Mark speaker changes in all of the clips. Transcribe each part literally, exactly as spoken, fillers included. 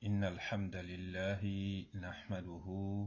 Speaker 1: إن الحمد لله نحمده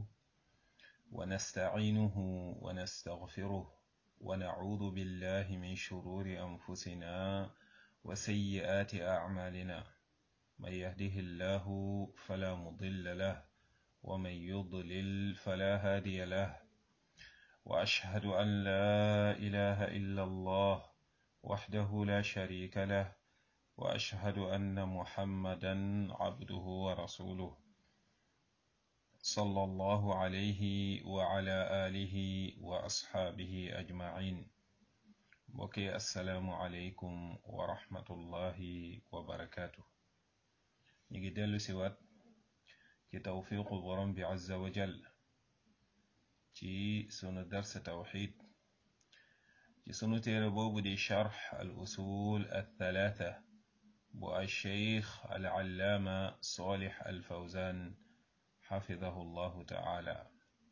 Speaker 1: ونستعينه ونستغفره ونعوذ بالله من شرور أنفسنا وسيئات أعمالنا من يهده الله فلا مضل له ومن يضلل فلا هادي له وأشهد أن لا إله إلا الله وحده لا شريك له وأشهد أن محمدا عبده ورسوله صلى الله عليه وعلى آله وأصحابه أجمعين وكي السلام عليكم ورحمة الله وبركاته نيجي دلو سوات كي توفيق البرم عز وجل كي سنو درس توحيد كي سنو تيربوب دي شرح الأصول الثلاثة بو الشيخ العلامة صالح الفوزان حفظه الله تعالى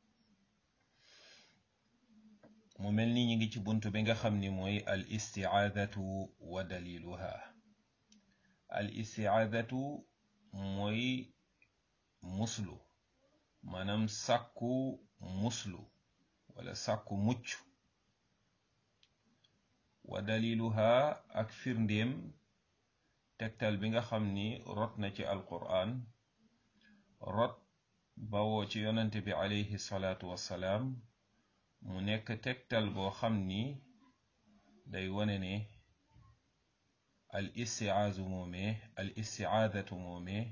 Speaker 1: مملني نيجي ci buntu bi nga xamni moy al isti'adatu wa daliluha al isti'adatu moy muslu manam sakku muslu wala sakku muccu wa daliluha ak firndem tektal bi nga xamni rot na ci alquran rot bawo ci yonante bi alayhi salatu wassalam mu nekk tektal boo xam ni day wone ne al isti'aazu moomee al isti'aadatu moomee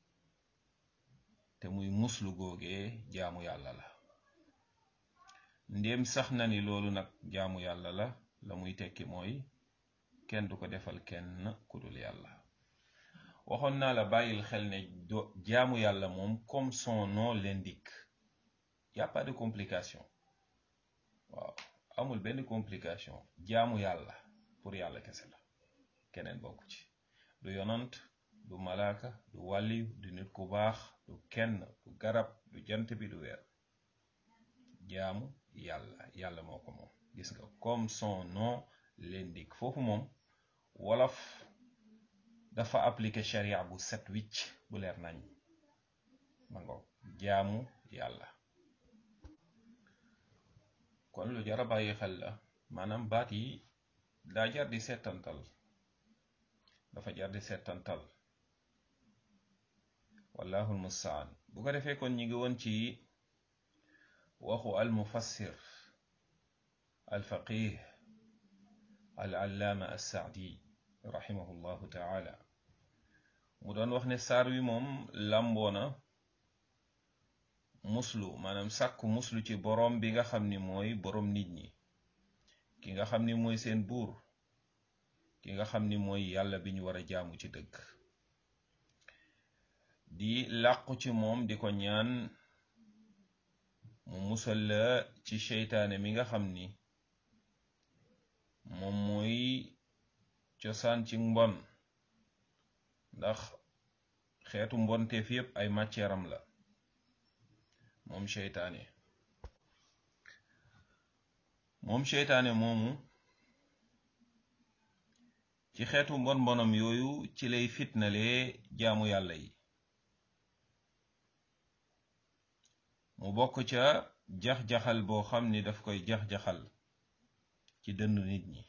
Speaker 1: te muy muslu googee jaamu yàlla la ndéem sax na ni loolu nag jaamu yàlla la la muy tekki mooy kenn du ko defal kenn ku dul yàlla waxoon naa la bàyyil xel ne jaamu yàlla moom comme son nom l'indique y a pas de complication waaw amul benn complication jaamu yàlla pour yàlla kese la keneen bokku ci du yonant du malaaka du wàlliyu du nit ku baax du kenn du garab du jant bi du weer jaamu yàlla yàlla moo ko moom gis nga comme son nom l'indique foofu moom wolof dafa appliqué sharia bu set wicc bu leer nañ ma ngo jaamu yàlla kon lu jara bàyyi xel la maanaam baat yi daa jar di settantal dafa jar di settantal wallahu almustaan bu ko defee kon ñi ngi woon ci waxu al mufassir al faqih al allaama as-saadi rahimahullahu taala mu doon wax ne saar wi moom làmboona muslu maanaam sàkku muslu ci boroom bi nga xam ni mooy boroom nit ñi ki nga xam ni mooy seen buur ki nga xam ni mooy yàlla bi ñu war a jaamu ci dëgg di làqu ci moom di ko ñaan mu musal la ci seytaane mi nga xam ni moom mooy cosaan ci mbon ndax xeetu mbonteef yépp ay màcceeram la moom seytaane moom seytaane moomu ci xeetu mbon mbonam yooyu ci lay fitnalee jaamu yàlla yi mu bokk ca jax-jaxal boo xam ni daf koy jax-jaxal ci dëndu nit ñi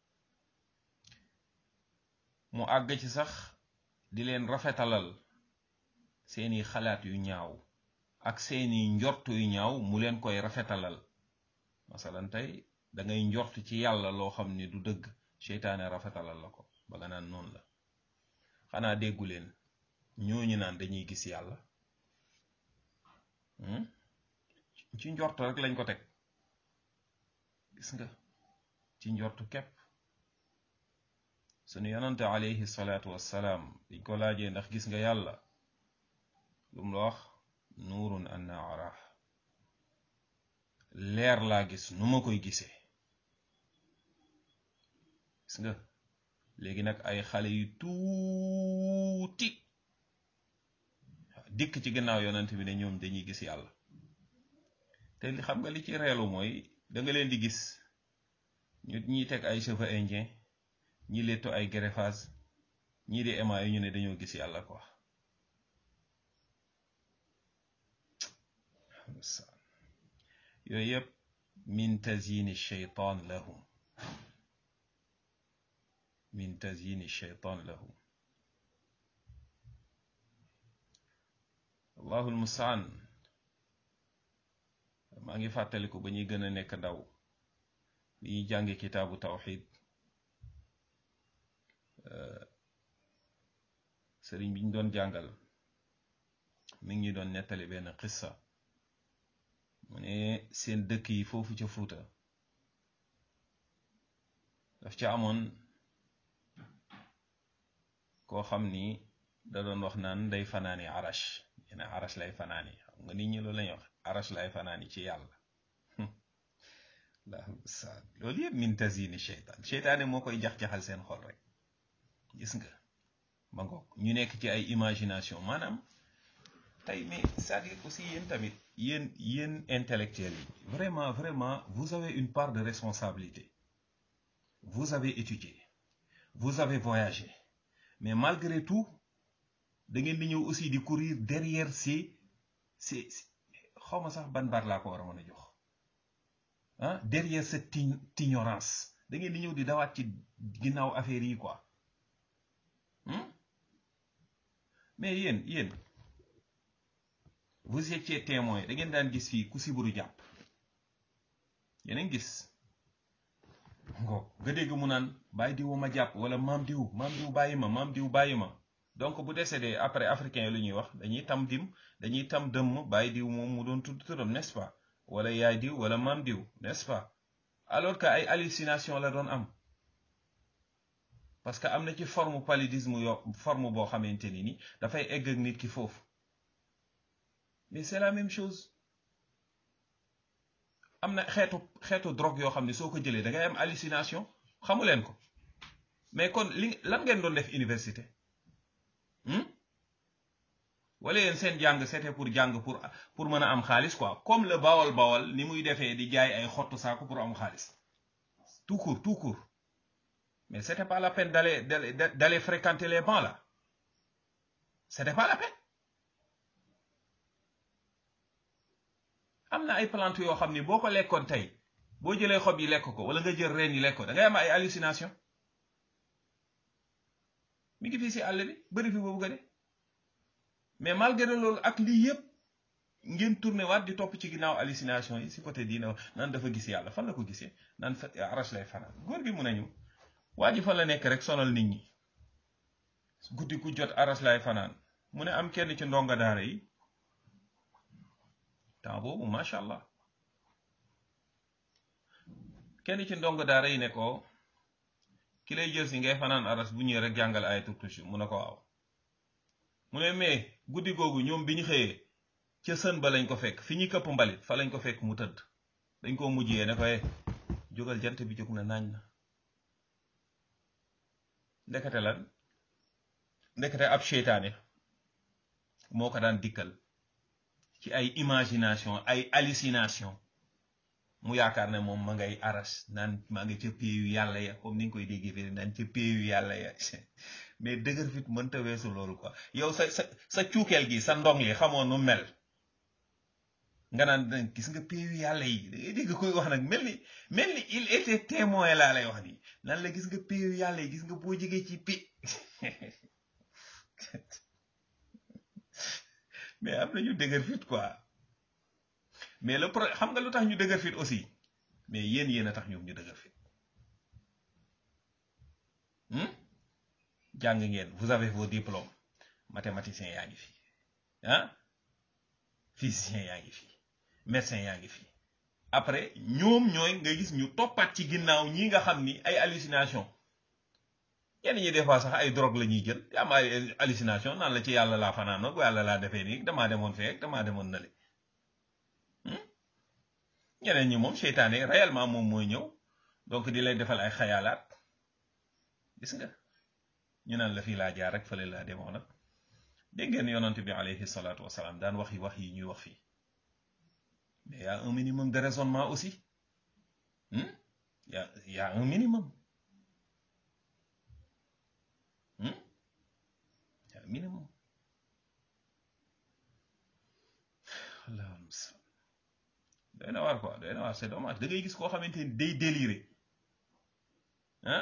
Speaker 1: mu àgg ci sax di leen rafetalal seeni xalaat yu ñaaw ak seeni njort yu ñaaw mu leen koy rafetalal masalan tey da ngay njort ci yàlla loo xam ni du dëgg seytaane rafetalal la ko ba nga naan noonu la xanaa déggu leen ñooñu naan dañuy gis yàlla ci njort rek lañ ko teg gis nga ci njort képp sunu yonante alayhi salaatu wassalaam diñ ko laajee ndax gis nga yàlla lu mu la wax nuurun anna arah leer laa gis nu ma koy gisee gis nga léegi nag ay xale yu tuuti dikk ci gannaaw yonent bi ne ñoom dañuy gis yàlla te li xam nga li ci reelu mooy da nga leen di gis ñu ñi teg ay cheveux indien ñi letto ay greffage ñii di émaillé ñu ne dañoo gis yàlla quoi almustaan yooyu yëpp min tazyini shaytaan lahum min tazyini shaytaan lahum allahu almustaan maa ngi fàttaliku ba ñuy gën a nekk ndaw bi ñuy jàngi kitaabu tawxid sëriñ bi ñu doon jàngal mi ngi ñu doon nettali benn qissa mu ne seen dëkk yi foofu ca Fuuta daf ca amoon koo xam ni da doon wax naan day fanaani arash yene arash lay fanaani xam nga nit ñi loolu lañuy wax arash lay fanaani ci yàlla allahu musta'an loolu yëpp min tazyini sheytaan sheytaane moo koy jax-jaxal seen xol rek gis nga ma ngoog ñu nekk ci ay imagination maanaam tey mais c'est-à-dire aussi yéen tamit yéen yéen intellectuels yi vraiment vraiment vous avez une part de responsabilité vous avez étudié vous avez voyagé mais malgré tout da ngeen di ñëw aussi di courir derrière ces ces xaw ma sax ban baat laa ko war a mën a jox ah derrière cette ignorance da ngeen di ñëw di dawaat ci ginnaaw affaire yi quoi mais yéen yéen vous étiez témoin da ngeen daan gis fii ku siburu jàpp yéen a ngi gis ngo nga dégg mu naan bàyyi diwu ma jàpp wala maam diw maam diw bàyyi ma maam diw bàyyi ma donc bu décédé après africain yi lu ñuy wax dañuy tam dim dañuy tam dëmm bàyyi diw moom mu doon tudd turam n'est-ce pas wala yaay diw wala maam diw n'est-ce pas alors que ay hallucination la doon am parce que am na ci forme paludisme yo forme boo xamante ni ni dafay egg ak nit ki foofu mais c'est la même chose am na xeetu xeetu drogue yoo xam ne soo ko jëlee da ngay am hallucination xamu leen ko mais kon li lan ngeen doon def université wala yéen seen jàng c'était pour jàng pour pour mën a am xaalis quoi comme le bawol bawol ni muy defee di jaay ay xottu saako pour am xaalis tout court tout court mais c'était pas la peine d'aller d'aller d'aller fréquenter les bancs là c'était pas la peine am na ay plante yoo xam ni boo ko lekkoon tey boo jëlee xob yi lekk ko wala nga jël reen yi lekk ko da ngay am ay hallucination mi ngi fii si àll bi bëri fi boobu ga de mais malgré loolu ak lii yëpp ngeen tourné waat di topp ci ginnaaw hallucination yi si côté diina naan dafa gis yàlla fan la ko gisee naan fa arash lay fanaan góor gi mun nañu waa ji fan la nekk rek sonal nit ñi guddi ku jot arash lay fanaan mu ne am kenn ci ndonga daara yi temps boobu macha allah kenn ci ndonga daara yi ne ko ki lay jël si ngay fanaan aras bu ñëwee rek jàngal ayatul kursi mu ne ko waaw mu ne mais guddi googu ñoom bi ñu xëyee ca sën ba lañ ko fekk fi ñuy këpp mbalit fa lañ ko fekk mu tëdd dañ koo mujjee ne ko jógal jant bi jóg na naañ na ndekete lan ndekete ab seytaane moo ko daan dikkal ci ay imagination ay hallucination mu yaakaar ne moom ma ngay aras naan maa ngi ca péeyu yàlla ya comme ni nga koy déggee fii naan ca péeyu yàlla ya mais dëgër fit mënta weesu loolu quoi yow sa sa sa cuukeel gi sa ndong li xamoon nu mel nga naan gis nga péeyu yàlla yi da ngay dégg koy wax nag mel ni mel ni il était témoin laa lay wax nii nan la gis nga péeyu yàlla yi gis nga boo jegee ci pi mais am nañu dëgër fit quoi mais le pro xam nga lu tax ñu dëgër fit aussi mais yéen yéen a tax ñoom ñu dëgër fit jàng ngeen vous avez vos diplômes mathématicien yaa ngi fi ah physicien yaa ngi fi médecin yaa ngi fi après ñoom ñooy nga gis ñu toppaat ci ginnaaw ñi nga xam ni ay hallucination yenn ñi des fois sax ay drogue la ñuy jël te am ay hallucination naan la ci yàlla laa fanaan nag yàlla laa defee nii damaa demoon fee damaa demoon nale ñeneen ñi moom seytaane réellement moom mooy ñëw donc di lay defal ay xayaalaat gis nga ñu naan la fii laa jaar rek fële laa demoon nag dégg ngeen yonent bi alayhi salaatu wasalaam daan wax yi wax yi ñuy wax fii mais y a un minimum de raisonnement aussi y a y a un minimum y a un minimum allahumma doy na waar quoi doy na waar c'est dommage da ngay gis koo xamante ni day délirer ah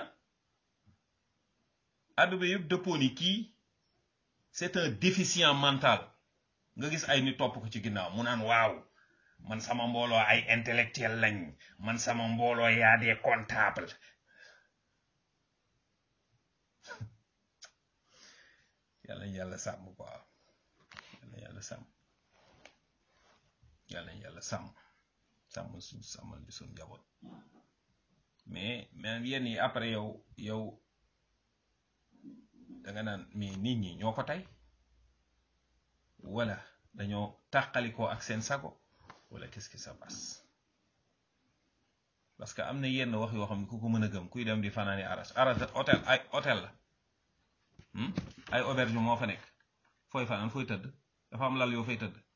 Speaker 1: àdduna yëpp dëppoo ni kii c'est un déficient mental nga gis ay nit topp ko ci ginnaaw mu naan waaw man sama mbooloo ay intellectuel lañ man sama mbooloo yaa des comptables yàlla ñu yàlla sàmm quoi yàlla yàlla sàmm yàlla ñu yàlla sàmm sàmm suñ sàmmal ñu suñ njaboot mais mais yenn yi après yow yow da nga naan mais nit ñi ñoo ko tey wala dañoo tàqalikoo ak seen sago wala qu'est-ce qui se passe parce que am na yenn wax yoo xam ne ku ko mën a gëm kuy dem di fanaani aras aras hôtel ay hôtel la ay auberge moo fa nekk fooy fanaan fooy tëdd dafa am lal yoo fay tëdd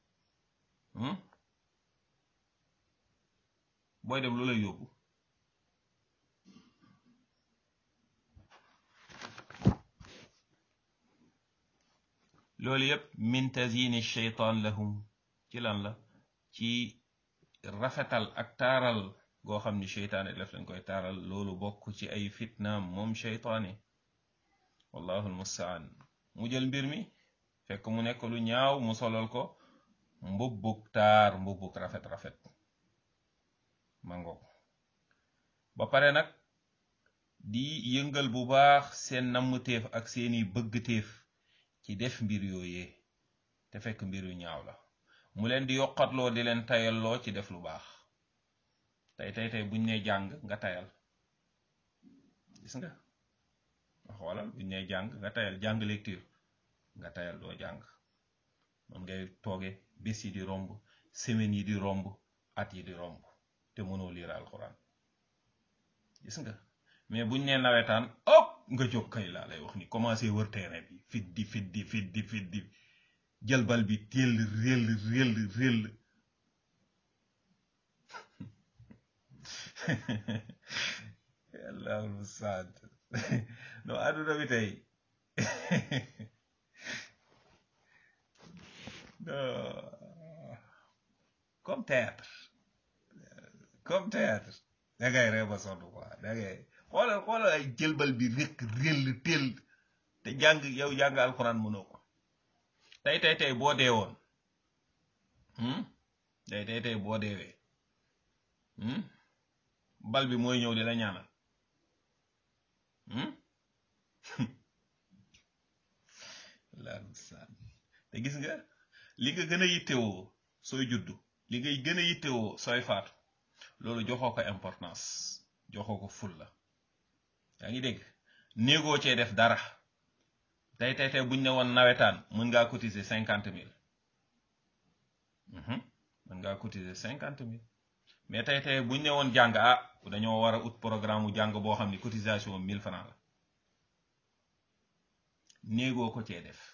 Speaker 1: booy dem lu lay yóbbu loolu yëpp min tazini sheytaan lahum ci lan la ci rafetal ak taaral goo xam ni sheytaane def lañ koy taaral loolu bokk ci ay fitnaam moom sheytaane wallahu almustaan mu jël mbir mi fekk mu nekk lu ñaaw mu solal ko mbubbuk taar mbubbuk rafet rafet mango ba pare nag di yëngal bu baax seen nammteef ak seeni bëggteef ci def mbir yooyee te fekk mbir yu ñaaw la mu leen di yokkatloo di leen tayalloo ci def lu baax tey tey tey buñ ne jàng nga tayal gis nga xoolal buñ ne jàng nga tayal jàng lecture nga tayal doo jàng man ngay tooge bés yi di romb semaine yi di romb at yi di romb te mënoo liir alxuraan gis nga mais buñ ne nawetaan hop nga jóg kay laa lay wax ni commencé wër terrain bi fit di fit di fit di fit di jël bal bi téel réel réel réel yàlla musad no àdduna bi tey comme théâtre comme théâtre da ngay ree ba sonn quoi da ngay xoolal xoolal ay jëlbal bi rek réel téel te jàng yow jàng alxuraan mënoo ko tey tey tey boo dee woon tey tey tey boo deewee bal bi mooy ñëw di la ñaanal te gis nga li nga gën a yittewoo sooy juddu li ngay gën a yittewoo sooy faatu loolu joxoo ko importance joxoo ko ful la yaa ngi dégg néegoo cee def dara tey tey tey buñ ne woon nawetaan mën ngaa cotiser cinquante mille mën ngaa cotiser cinquante mille mais tey tey buñ ne woon jàng ah dañoo war a ut programme mu jàng boo xam ni cotisation mille francs la néegoo ko cee def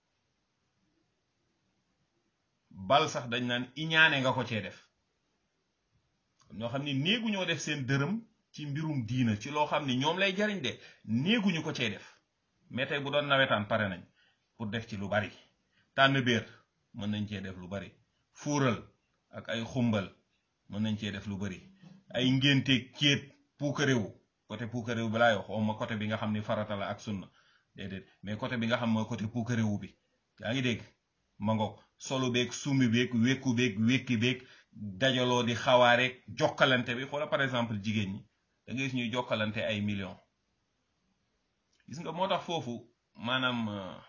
Speaker 1: bal sax dañ naan iñaane nga ko cee def ñoo xam ni néegu ñoo def seen dërëm ci mbirum diina ci loo xam ni ñoom lay jariñ de néeguñu ko cee def mais tey bu doon nawetaan pare nañ pour def ci lu bari tànn béer mën nañ cee def lu bari fuural ak ay xumbal mën nañ cee def lu bari ay ngénte kéet puukaréewu côté puukaréewu bi laay wax xawma côté bi nga xam ni farata la ak sunna déedéet mais côté bi nga xam mooy côté puukaréewu bi yaa ngi dégg ma ngoog solo beeg summi beeg wékku beeg wékki beeg dajaloo di xawaareeg jokkalante bi xoola par exemple jigéen ñi da ngay gis ñuy jokkalante ay millions gis nga moo tax foofu maanaam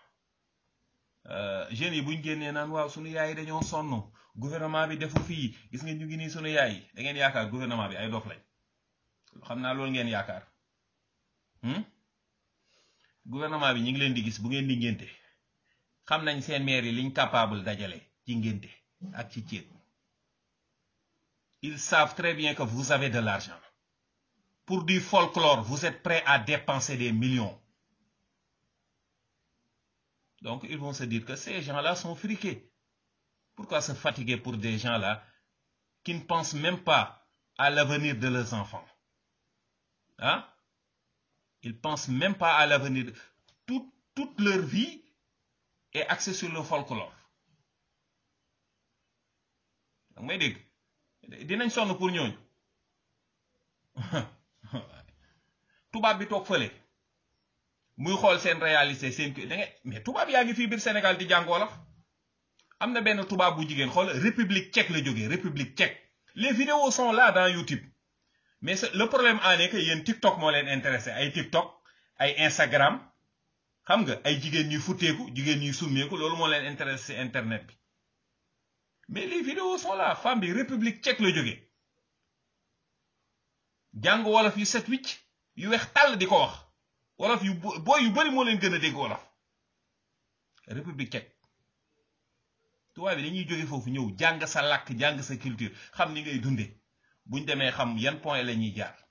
Speaker 1: jeunes yi buñ génnee naan waaw sunu yaay yi dañoo sonn gouvernement bi defu fii gis nga ñu ngi nii sunu yaay yi da ngeen yaakaar gouvernement bi ay dof lañ xam naa loolu ngeen yaakaar gouvernement bi ñu ngi leen di gis bu ngeen di ngénte xam nañ seen maire yi liñ capable dajale ci ngénte ak ci ceeb ils savent très bien que vous avez de l'argent pour du folklore vous êtes prêts à dépenser des millions donc ils vont se dire que ces gens-là sont friqués pourquoi se fatiguer pour des gens-là qui ne pensent même pas à l'avenir de leurs enfants hein ils pensent même pas à l'avenir toute toute leur vie est axée sur le folklore donc may dégg dinañ sonn pour ñooñu tubaab bi toog fële muy xool seen réalité seen da nga mais tubaab yaa ngi fii biir Sénégal di jàng wolof. am na benn tubaab bu jigéen xool république tchèque la jógee république tchèque les vidéos sont là dans YouTube mais le problème en est que yéen TikTok moo leen intéressé ay TikTok ay Instagram xam nga ay jigéen ñuy futteeku jigéen ñuy summeeku loolu moo leen intéressé internet bi mais les vidéos sont là femme bi république tchèque la jógee jàng wolof yu set wicc yu weex tàll di ko wax wolof yu booy yu bari moo leen gën a dégg wolof république tchèque tubaab bi dañuy jóge foofu ñëw jàng sa làkk jàng sa culture xam ni ngay dunde buñ demee xam yan point la ñuy jaar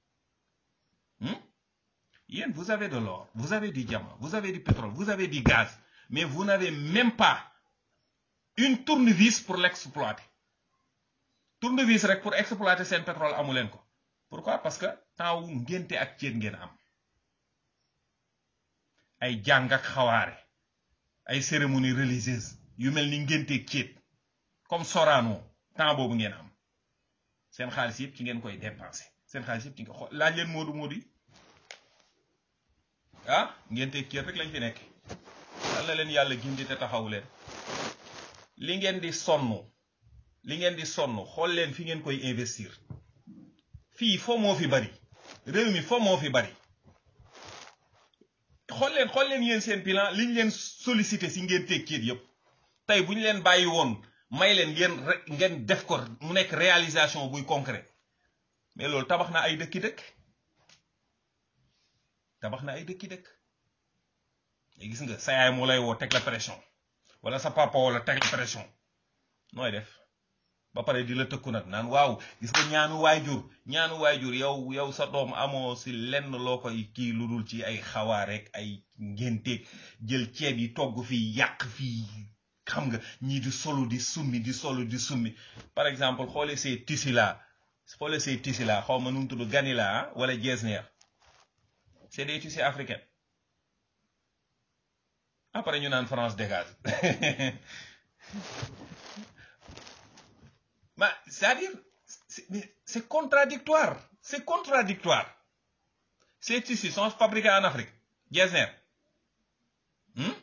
Speaker 1: yéen vous avez de l'or vous avez du diamant vous avez du pétrole vous avez du gaz mais vous n'avez même pas une tournevis pour l'exploiter tournevis rek pour exploiter seen pétrole amu leen ko pourquoi parce que temps wu ngénte ak céet ngeen am ay jàng ak xawaare ay cérémonie religieuse yu mel ni ngénteeg céet comme Sorano temps boobu ngeen am seen xaalis yëpp ci ngeen koy dépenser seen xaalis yëpp ci nga xool laaj leen moodu moodu yi ah ngénteeg céet rek lañ fi nekk yàlla leen yàlla gindi te taxawu leen li ngeen di sonn li ngeen di sonn xool leen fi ngeen koy investir fii foo moo fi bari réew mi foo moo fi bari xool leen xool leen yéen seen bilan liñ leen sollicité si ngénteeg céet yëpp tey bu ñu leen bàyyi woon may leen ngeen ngeen def ko mu nekk réalisation buy concret mais loolu tabax na ay dëkki dëkk tabax na ay dëkki dëkk gis nga sa yaay moo lay woo teg la pression wala sa papa wala teg la pression nooy def ba pare di la tëkku nag naan waaw gis nga ñaanu waajur ñaanu waajur yow yow sa doom amoo si lenn loo koy kii lu dul ci ay xawaa rek ay ngénteeg jël ceeb yi togg fii yàq fii xam nga ñii di solu di summi di solu di summi par exemple xoolee ces tissus là xoolee ces tissus là xaw ma nu mu tudd ganila wala getzner c'est des tissus africains après ñu naan France dégage ma c'est-à-dire c'est, c'est contradictoire c'est contradictoire ces tissus sont fabriqués en Afrique getzner hmm?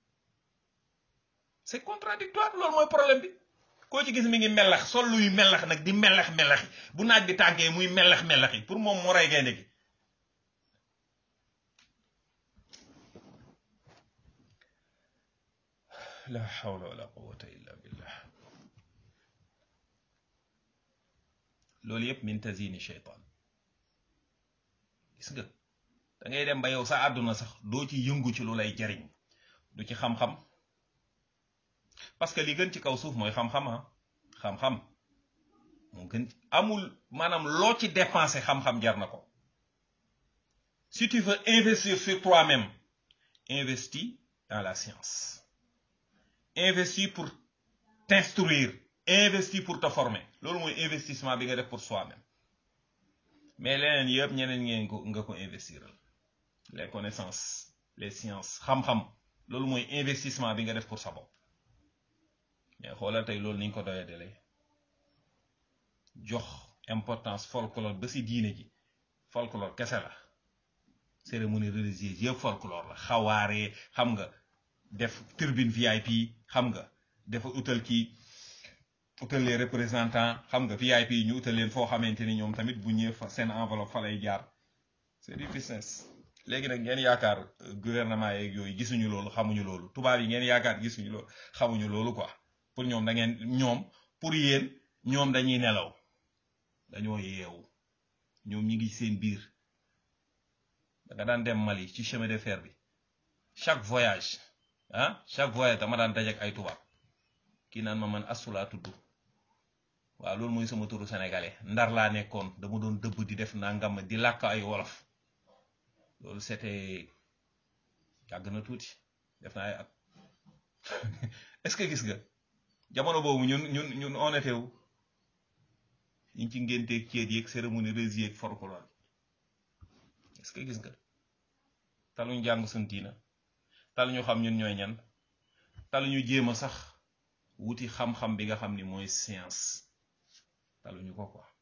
Speaker 1: c'est contradictoire loolu mooy problème bi koo ci gis mi ngi melax sol luy melax nag di melax melaxi bu naaj bi tànkee muy melax melaxi pour moom moo rey gaynde gi la hawla wala quwwata illa billah loolu yëpp min tazini shaytan gis nga da ngay dem ba yow sa àdduna sax doo ci yëngu ci lu lay jariñ du ci xam-xam parce que li gën ci kaw suuf mooy xam-xam ah xam-xam moo gën amul maanaam loo ci dépenser xam-xam jar na ko si tu veux investir sur toi-même investis dans la science investis pour t'instruire investis pour te former loolu mooy investissement bi nga def pour soi-même mais leneen yëpp ñeneen ngeen ko nga ko investir les connaissances les sciences xam-xam loolu mooy investissement bi nga def pour sa bopp mais xoolal tey loolu niñ ko doyee dalee jox importance folklore ba si diine ji folklore kese la cérémonie religieuse yëpp folklore la xawaaree xam nga def turbine V I P xam nga dafa utal kii utal les représentants xam nga V I P ñu utal leen foo xamante ni ñoom tamit bu ñëwee fa seen enveloppe fa lay jaar c'est du business léegi nag ngeen yaakaar gouvernement yeeg yooyu gisuñu loolu xamuñu loolu tubaab yi ngeen yaakaar gisuñu loolu xamuñu loolu quoi pour ñoom da ngeen ñoom pour yéen ñoom dañuy nelaw dañoo yeewu ñoom ñi ngi seen biir da nga daan dem Mali ci chemin de fer bi chaque voyage ah chaque voyage dama daan dajek ay tubaab kii naan ma man assulaa tudd waaw loolu mooy sama turu sénégalais ndar laa nekkoon dama doon dëbb di def nangam di làkk ay wolof loolu c'était yàgg na tuuti def na ay at est-ce que gis nga jamono boobu ñun ñun ñun on était wu ñu ci ngénteeg ceet yeeg cérémonie religieuse yeeg folklore est-ce que gis nga taluñu jàng suñ diina taluñu xam ñun ñooy ñan taluñu jéem a sax wuti xam-xam bi nga xam ni mooy science taluñu ko quoi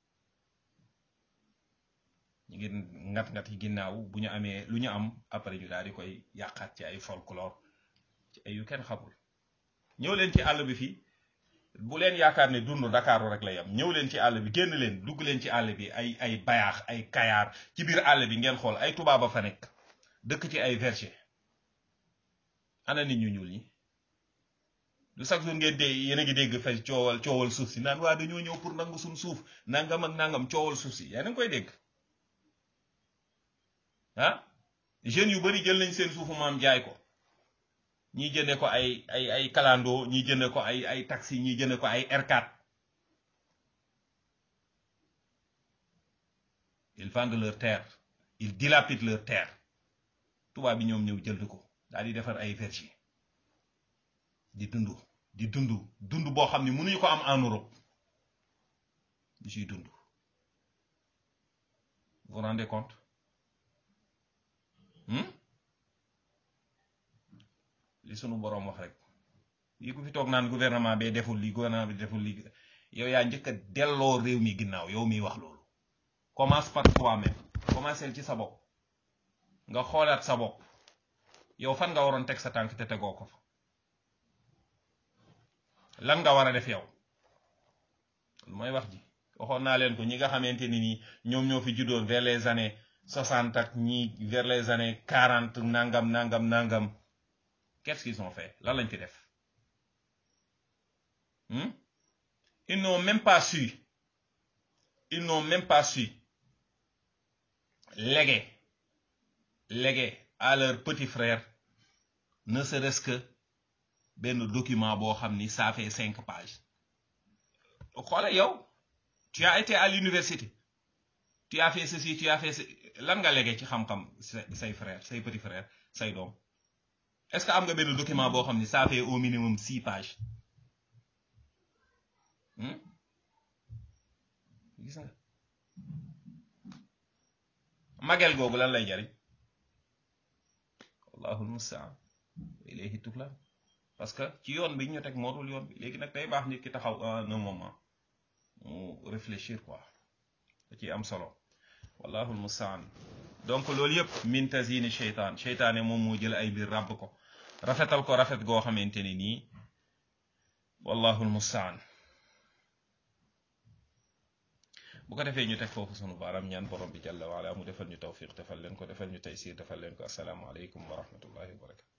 Speaker 1: ñu ngi ngat-ngat yi ginnaaw bu ñu amee lu ñu am après ñu daal di koy yàqaat ci ay folklore ci ay yu kenn xamul. ñëw leen ci àll bi fii bu leen yaakaar ne dund Dakaaru rek la yam ñëw leen ci àll bi génn leen dugg leen ci àll bi ay ay bayaax ay kayaar ci biir àll bi ngeen xool ay tubaab a fa nekk dëkk ci ay verger ana nit ñu ñuul ñi du chaque jour ngeen dee yéen a ngi dégg fay coowal coowal suuf si naan waa dañoo ñëw pour nangu suñ suuf nangam ak nangam coowal suuf si yaa ngi koy dégg ah jeunes yu bari jël nañ seen suufu maam jaay ko ñii jënde ko ay ay ay kalando ñii jënde ko ay ay taxi ñii jënde ko ay R quatre ils vendent leur terre ils dilapident leur terre tubaab bi ñoom ñëw jënd ko daal di defar ay verger di dund di dund dund boo xam ne mënuñu ko am en Europe di ciy dund vous vous rendez compte li sunu boroom wax rek lii ku fi toog naan gouvernement bee deful lii gouvernement bi deful lii yow yaa njëkk a delloo réew mi ginnaaw yow miy wax loolu commence par toi-même commencel ci sa bopp nga xoolaat sa bopp yow fan nga waroon teg sa tànk te tegoo ko fa lan nga war a def yow mooy wax ji waxoon naa leen ko ñi nga xamante ni nii ñoom ñoo fi juddoon vers les années soixante ak ñi vers les années quarante nangam nangam nangam qu'est-ce qu'ils ont fait lan lañ fi def hmm? Ils n'ont même pas su ils n'ont même pas su léguer léguer à leur petit frère ne serait-ce que benn document boo xam ni ça fait cinq pages xoolal yow tu as été à l'université tu as fait ceci tu as fait ce lan nga léguer ci xam-xam say frère say petit frère say doom est-ce que am nga benn document boo xam ni ça fait au minimum six pages gis nga magel googu lan lay jariñ wallahu almustaan ilayhi tuklan parce que ci yoon bi ñu teg mootul yoon bi léegi nag day baax nit ki taxaw un moment mu réfléchir quoi da ciy am solo wallahu almustaan donc loolu yëpp min tazini cheytaan cheytaane moom moo jël ay mbir ràbb ko rafetal ko rafet goo xamante ni nii wallahu almustaan bu ko defee ñu teg foofu sunu baaram ñaan borom bi jalla waala mu defal ñu tawfiq defal leen ko defal ñu taysir defal leen ko assalaamu aleykum wa rahmatullahi wa barakatu